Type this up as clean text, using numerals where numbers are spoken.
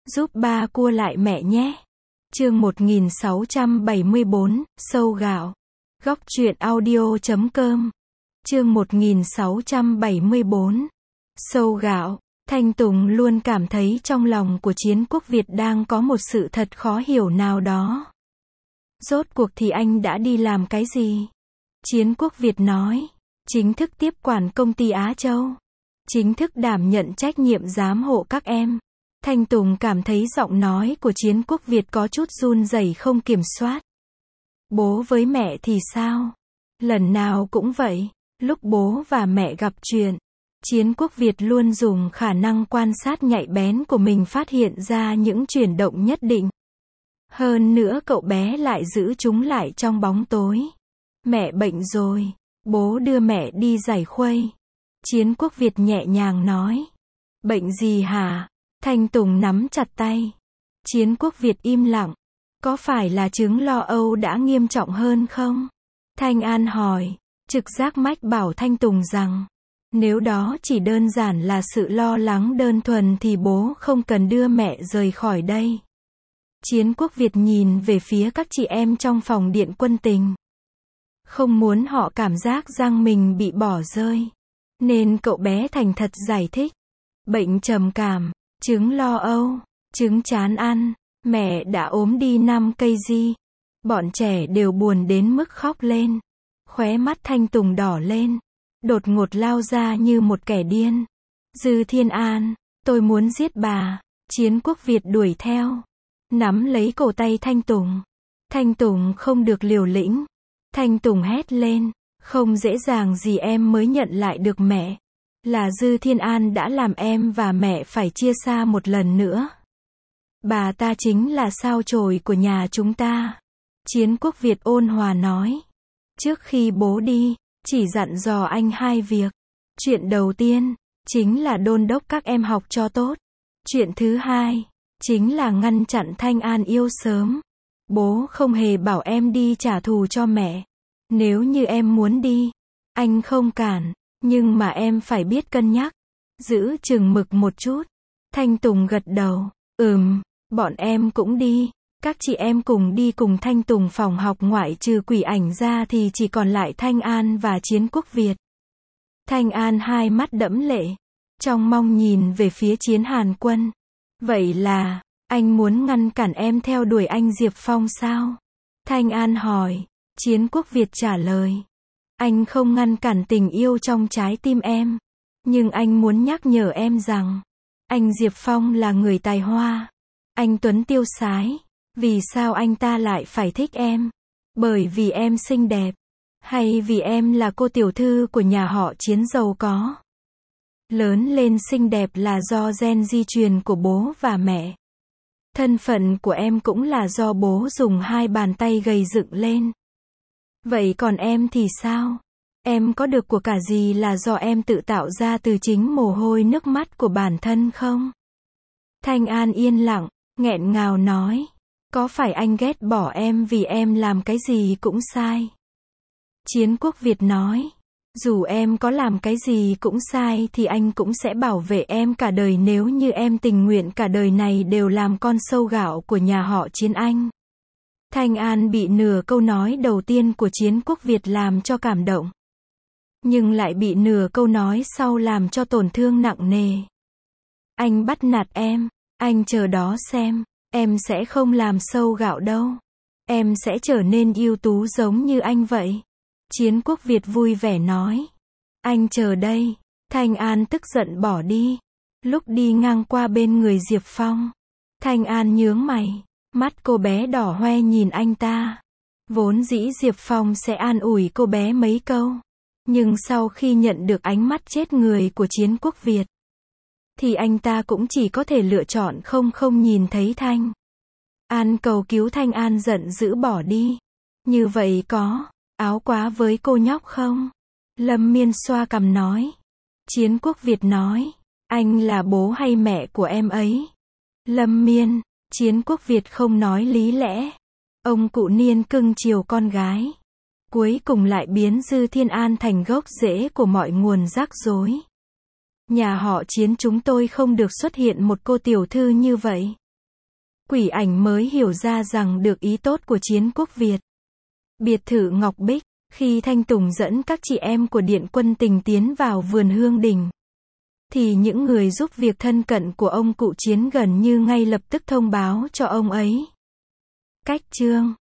giúp ba cua lại mẹ nhé. Chương 1674, sâu gạo. Góc truyện audio.com. Chương 1674, sâu gạo. Thanh Tùng luôn cảm thấy trong lòng của Chiến Quốc Việt đang có một sự thật khó hiểu nào đó. Rốt cuộc thì anh đã đi làm cái gì? Chiến Quốc Việt nói, chính thức tiếp quản công ty Á Châu. Chính thức đảm nhận trách nhiệm giám hộ các em. Thanh Tùng cảm thấy giọng nói của Chiến Quốc Việt có chút run rẩy không kiểm soát. Bố với mẹ thì sao? Lần nào cũng vậy, lúc bố và mẹ gặp chuyện, Chiến Quốc Việt luôn dùng khả năng quan sát nhạy bén của mình phát hiện ra những chuyển động nhất định. Hơn nữa cậu bé lại giữ chúng lại trong bóng tối. Mẹ bệnh rồi, bố đưa mẹ đi giải khuây. Chiến Quốc Việt nhẹ nhàng nói. Bệnh gì hả? Thanh Tùng nắm chặt tay. Chiến Quốc Việt im lặng. Có phải là chứng lo âu đã nghiêm trọng hơn không? Thanh An hỏi. Trực giác mách bảo Thanh Tùng rằng, nếu đó chỉ đơn giản là sự lo lắng đơn thuần thì bố không cần đưa mẹ rời khỏi đây. Chiến Quốc Việt nhìn về phía các chị em trong phòng điện quân tình. Không muốn họ cảm giác rằng mình bị bỏ rơi, nên cậu bé thành thật giải thích. Bệnh trầm cảm, chứng lo âu, chứng chán ăn, mẹ đã ốm đi 5 cây di. Bọn trẻ đều buồn đến mức khóc lên. Khóe mắt Thanh Tùng đỏ lên, đột ngột lao ra như một kẻ điên. Dư Thiên An, tôi muốn giết bà. Chiến Quốc Việt đuổi theo, nắm lấy cổ tay Thanh Tùng. Thanh Tùng không được liều lĩnh. Thanh Tùng hét lên, không dễ dàng gì em mới nhận lại được mẹ. Là Dư Thiên An đã làm em và mẹ phải chia xa một lần nữa. Bà ta chính là sao chổi của nhà chúng ta. Chiến Quốc Việt ôn hòa nói. Trước khi bố đi, chỉ dặn dò anh 2 việc. Chuyện đầu tiên, chính là đôn đốc các em học cho tốt. Chuyện thứ hai, chính là ngăn chặn Thanh An yêu sớm. Bố không hề bảo em đi trả thù cho mẹ. Nếu như em muốn đi, anh không cản, nhưng mà em phải biết cân nhắc, giữ chừng mực một chút. Thanh Tùng gật đầu, bọn em cũng đi. Các chị em cùng đi cùng Thanh Tùng phòng học ngoại trừ Quỷ Ảnh ra thì chỉ còn lại Thanh An và Chiến Quốc Việt. Thanh An hai mắt đẫm lệ, trong mong nhìn về phía Chiến Hàn Quân. Vậy là, anh muốn ngăn cản em theo đuổi anh Diệp Phong sao? Thanh An hỏi. Chiến Quốc Việt trả lời. Anh không ngăn cản tình yêu trong trái tim em. Nhưng anh muốn nhắc nhở em rằng, anh Diệp Phong là người tài hoa. Anh tuấn tiêu sái. Vì sao anh ta lại phải thích em? Bởi vì em xinh đẹp? Hay vì em là cô tiểu thư của nhà họ Chiến giàu có? Lớn lên xinh đẹp là do gen di truyền của bố và mẹ. Thân phận của em cũng là do bố dùng 2 bàn tay gầy dựng lên. Vậy còn em thì sao? Em có được của cả gì là do em tự tạo ra từ chính mồ hôi nước mắt của bản thân không? Thanh An yên lặng, nghẹn ngào nói. Có phải anh ghét bỏ em vì em làm cái gì cũng sai? Chiến Quốc Việt nói. Dù em có làm cái gì cũng sai thì anh cũng sẽ bảo vệ em cả đời nếu như em tình nguyện cả đời này đều làm con sâu gạo của nhà họ Chiến anh. Thanh An bị nửa câu nói đầu tiên của Chiến Quốc Việt làm cho cảm động. Nhưng lại bị nửa câu nói sau làm cho tổn thương nặng nề. Anh bắt nạt em, anh chờ đó xem. Em sẽ không làm sâu gạo đâu. Em sẽ trở nên ưu tú giống như anh vậy. Chiến Quốc Việt vui vẻ nói. Anh chờ đây. Thanh An tức giận bỏ đi. Lúc đi ngang qua bên người Diệp Phong, Thanh An nhướng mày. Mắt cô bé đỏ hoe nhìn anh ta. Vốn dĩ Diệp Phong sẽ an ủi cô bé mấy câu. Nhưng sau khi nhận được ánh mắt chết người của Chiến Quốc Việt, thì anh ta cũng chỉ có thể lựa chọn không nhìn thấy Thanh An cầu cứu. Thanh An giận dữ bỏ đi. Như vậy có áo quá với cô nhóc không? Lâm Miên xoa cằm nói. Chiến Quốc Việt nói. Anh là bố hay mẹ của em ấy? Lâm Miên. Chiến Quốc Việt không nói lý lẽ. Ông cụ Niên cưng chiều con gái. Cuối cùng lại biến Dư Thiên An thành gốc rễ của mọi nguồn rắc rối. Nhà họ Chiến chúng tôi không được xuất hiện một cô tiểu thư như vậy. Quỷ Ảnh mới hiểu ra rằng được ý tốt của Chiến Quốc Việt. Biệt thự Ngọc Bích, khi Thanh Tùng dẫn các chị em của Điện Quân Tình tiến vào vườn Hương Đình, thì những người giúp việc thân cận của ông cụ Chiến gần như ngay lập tức thông báo cho ông ấy. Cách chương